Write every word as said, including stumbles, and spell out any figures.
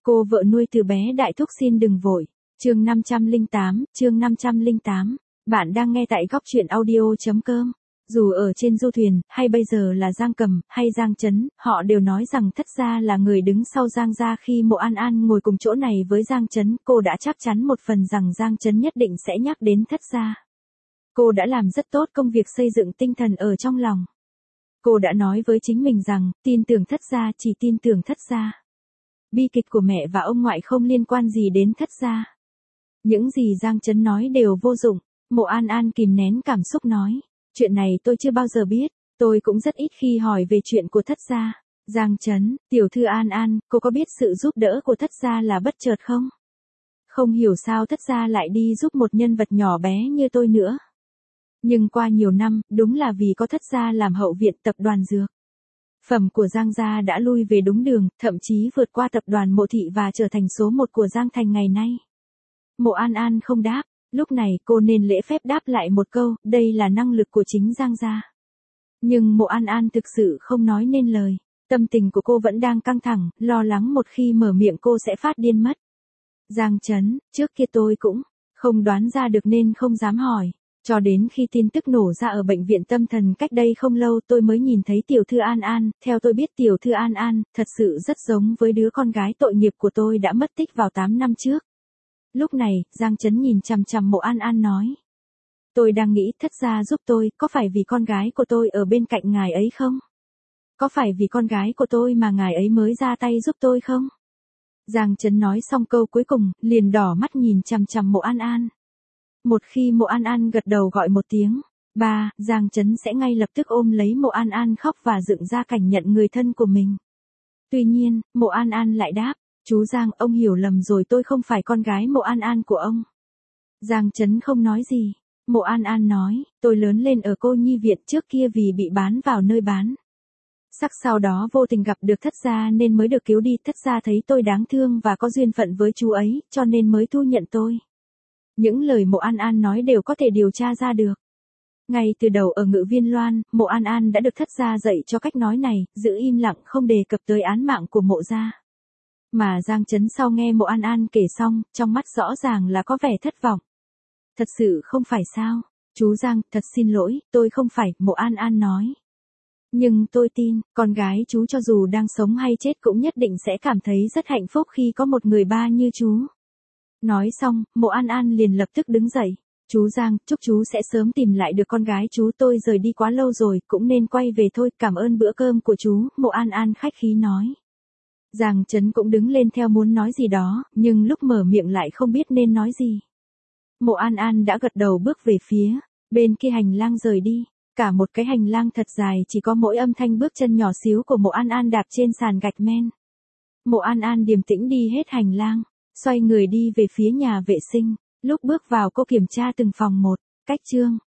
Cô vợ nuôi từ bé đại thúc xin đừng vội. Chương năm trăm lẻ tám, chương năm trăm lẻ tám. Bạn đang nghe tại góc truyện audio.com. Dù ở trên du thuyền, hay bây giờ là Giang Cầm, hay Giang Chấn, họ đều nói rằng Thất Gia là người đứng sau Giang gia. Khi Mộ An An ngồi cùng chỗ này với Giang Chấn, cô đã chắc chắn một phần rằng Giang Chấn nhất định sẽ nhắc đến Thất Gia. Cô đã làm rất tốt công việc xây dựng tinh thần ở trong lòng. Cô đã nói với chính mình rằng, tin tưởng Thất Gia, chỉ tin tưởng Thất Gia. Bi kịch của mẹ và ông ngoại không liên quan gì đến Thất Gia. Những gì Giang Chấn nói đều vô dụng. Mộ An An kìm nén cảm xúc nói. Chuyện này tôi chưa bao giờ biết, tôi cũng rất ít khi hỏi về chuyện của Thất Gia. Giang Chấn, tiểu thư An An, cô có biết sự giúp đỡ của Thất Gia là bất chợt không? Không hiểu sao Thất Gia lại đi giúp một nhân vật nhỏ bé như tôi nữa. Nhưng qua nhiều năm, đúng là vì có Thất Gia làm hậu viện tập đoàn dược. Phẩm của Giang gia đã lui về đúng đường, thậm chí vượt qua tập đoàn Mộ Thị và trở thành số một của Giang Thành ngày nay. Mộ An An không đáp, lúc này cô nên lễ phép đáp lại một câu, đây là năng lực của chính Giang gia. Nhưng Mộ An An thực sự không nói nên lời, tâm tình của cô vẫn đang căng thẳng, lo lắng một khi mở miệng cô sẽ phát điên mất. Giang Chấn, trước kia tôi cũng không đoán ra được nên không dám hỏi. Cho đến khi tin tức nổ ra ở bệnh viện tâm thần cách đây không lâu tôi mới nhìn thấy tiểu thư An An, theo tôi biết tiểu thư An An, thật sự rất giống với đứa con gái tội nghiệp của tôi đã mất tích vào tám năm trước. Lúc này, Giang Chấn nhìn chằm chằm Mộ An An nói. Tôi đang nghĩ Thất Gia giúp tôi, có phải vì con gái của tôi ở bên cạnh ngài ấy không? Có phải vì con gái của tôi mà ngài ấy mới ra tay giúp tôi không? Giang Chấn nói xong câu cuối cùng, liền đỏ mắt nhìn chằm chằm Mộ An An. Một khi Mộ An An gật đầu gọi một tiếng, ba, Giang Chấn sẽ ngay lập tức ôm lấy Mộ An An khóc và dựng ra cảnh nhận người thân của mình. Tuy nhiên, Mộ An An lại đáp, chú Giang, ông hiểu lầm rồi, tôi không phải con gái Mộ An An của ông. Giang Chấn không nói gì. Mộ An An nói, tôi lớn lên ở cô nhi viện trước kia vì bị bán vào nơi bán. Sắc sau đó vô tình gặp được Thất Gia nên mới được cứu đi. Thất Gia thấy tôi đáng thương và có duyên phận với chú ấy, cho nên mới thu nhận tôi. Những lời Mộ An An nói đều có thể điều tra ra được. Ngay từ đầu ở Ngự Viên Loan, Mộ An An đã được Thất Gia dạy cho cách nói này, giữ im lặng không đề cập tới án mạng của Mộ gia. Mà Giang Chấn sau nghe Mộ An An kể xong, trong mắt rõ ràng là có vẻ thất vọng. Thật sự không phải sao? Chú Giang, thật xin lỗi, tôi không phải, Mộ An An nói. Nhưng tôi tin, con gái chú cho dù đang sống hay chết cũng nhất định sẽ cảm thấy rất hạnh phúc khi có một người ba như chú. Nói xong, Mộ An An liền lập tức đứng dậy. Chú Giang, chúc chú sẽ sớm tìm lại được con gái chú, tôi rời đi quá lâu rồi, cũng nên quay về thôi, cảm ơn bữa cơm của chú, Mộ An An khách khí nói. Giang Chấn cũng đứng lên theo muốn nói gì đó, nhưng lúc mở miệng lại không biết nên nói gì. Mộ An An đã gật đầu bước về phía bên kia hành lang rời đi. Cả một cái hành lang thật dài chỉ có mỗi âm thanh bước chân nhỏ xíu của Mộ An An đạp trên sàn gạch men. Mộ An An điềm tĩnh đi hết hành lang, xoay người đi về phía nhà vệ sinh. Lúc bước vào cô kiểm tra từng phòng một, cách chương.